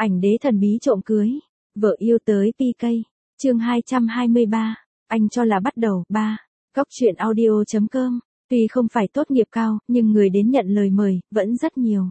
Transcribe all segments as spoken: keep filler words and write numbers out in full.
Ảnh đế thần bí trộm cưới. Vợ yêu tới pê ca. Chương hai trăm hai mươi ba. Anh cho là bắt đầu. ba. Góc truyện audio chấm com. Tuy không phải tốt nghiệp cao, nhưng người đến nhận lời mời, vẫn rất nhiều.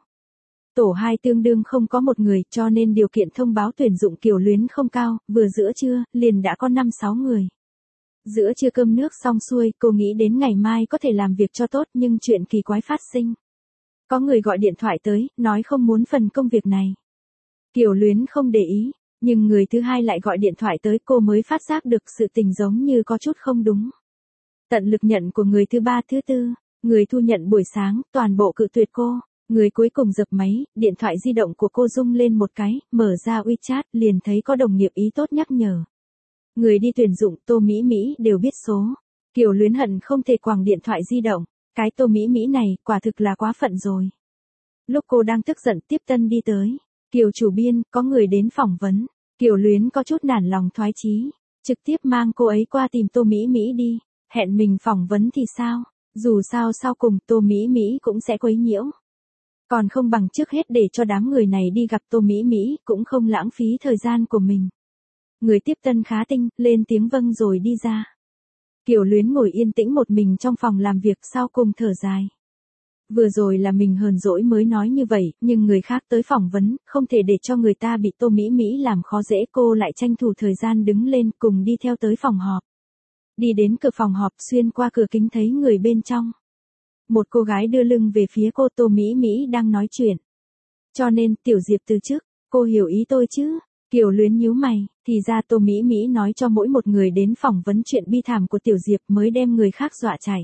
Tổ hai tương đương không có một người, cho nên điều kiện thông báo tuyển dụng Kiều Luyến không cao, vừa giữa trưa, liền đã có năm sáu người. Giữa trưa cơm nước xong xuôi, cô nghĩ đến ngày mai có thể làm việc cho tốt, nhưng chuyện kỳ quái phát sinh. Có người gọi điện thoại tới, nói không muốn phần công việc này. Kiều Luyến không để ý, nhưng người thứ hai lại gọi điện thoại tới, cô mới phát giác được sự tình giống như có chút không đúng. Tận lực nhận của người thứ ba thứ tư, người thu nhận buổi sáng, toàn bộ cự tuyệt cô. Người cuối cùng giật máy, điện thoại di động của cô rung lên một cái, mở ra WeChat, liền thấy có đồng nghiệp ý tốt nhắc nhở. Người đi tuyển dụng Tô Mỹ Mỹ đều biết số. Kiều Luyến hận không thể quàng điện thoại di động. Cái Tô Mỹ Mỹ này, quả thực là quá phận rồi. Lúc cô đang tức giận, tiếp tân đi tới. Kiều chủ biên, có người đến phỏng vấn. Kiều Luyến có chút nản lòng thoái chí. Trực tiếp mang cô ấy qua tìm Tô Mỹ Mỹ đi. Hẹn mình phỏng vấn thì sao? Dù sao sau cùng Tô Mỹ Mỹ cũng sẽ quấy nhiễu. Còn không bằng trước hết để cho đám người này đi gặp Tô Mỹ Mỹ, cũng không lãng phí thời gian của mình. Người tiếp tân khá tinh, lên tiếng vâng rồi đi ra. Kiều Luyến ngồi yên tĩnh một mình trong phòng làm việc, sau cùng thở dài. Vừa rồi là mình hờn dỗi mới nói như vậy, nhưng người khác tới phỏng vấn, không thể để cho người ta bị Tô Mỹ Mỹ làm khó dễ, cô lại tranh thủ thời gian đứng lên cùng đi theo tới phòng họp. Đi đến cửa phòng họp, xuyên qua cửa kính thấy người bên trong. Một cô gái đưa lưng về phía cô, Tô Mỹ Mỹ đang nói chuyện. Cho nên, Tiểu Diệp từ chức, cô hiểu ý tôi chứ? Kiều Luyến nhíu mày, thì ra Tô Mỹ Mỹ nói cho mỗi một người đến phỏng vấn chuyện bi thảm của Tiểu Diệp mới đem người khác dọa chảy.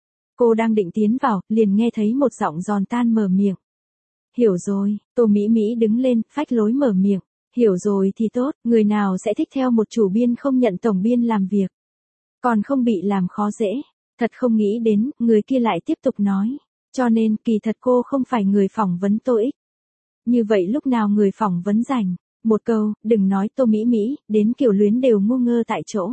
Cô đang định tiến vào, liền nghe thấy một giọng giòn tan mở miệng. Hiểu rồi, Tô Mỹ Mỹ đứng lên, phách lối mở miệng. Hiểu rồi thì tốt, người nào sẽ thích theo một chủ biên không nhận tổng biên làm việc. Còn không bị làm khó dễ. Thật không nghĩ đến, người kia lại tiếp tục nói. Cho nên, kỳ thật cô không phải người phỏng vấn Tô Ích. Như vậy lúc nào người phỏng vấn rảnh? Một câu, đừng nói Tô Mỹ Mỹ, đến Kiều Luyến đều ngu ngơ tại chỗ.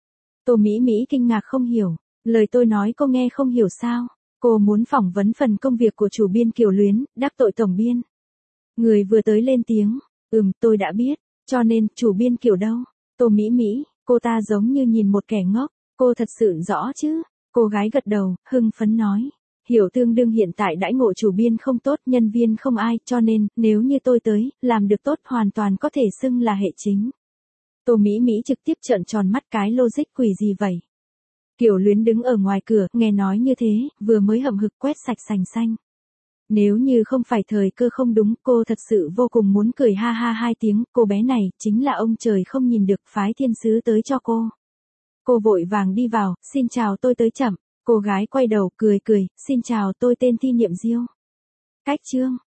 Tô Mỹ Mỹ kinh ngạc không hiểu. Lời tôi nói cô nghe không hiểu sao? Cô muốn phỏng vấn phần công việc của chủ biên Kiều Luyến, đắc tội tổng biên. Người vừa tới lên tiếng. Ừm, tôi đã biết. Cho nên, chủ biên Kiều đâu? Tô Mỹ Mỹ, cô ta giống như nhìn một kẻ ngốc. Cô thật sự rõ chứ? Cô gái gật đầu, hưng phấn nói. Hiểu tương đương hiện tại đãi ngộ chủ biên không tốt, nhân viên không ai, cho nên, nếu như tôi tới, làm được tốt hoàn toàn có thể xưng là hệ chính. Tô Mỹ Mỹ trực tiếp trợn tròn mắt, cái logic quỷ gì vậy? Kiều Luyến đứng ở ngoài cửa, nghe nói như thế, vừa mới hậm hực quét sạch sành xanh. Nếu như không phải thời cơ không đúng, cô thật sự vô cùng muốn cười ha ha hai tiếng, cô bé này, chính là ông trời không nhìn được, phái thiên sứ tới cho cô. Cô vội vàng đi vào, xin chào tôi tới chậm. Cô gái quay đầu, cười cười, xin chào tôi tên Thi Niệm Diêu. Cách chương.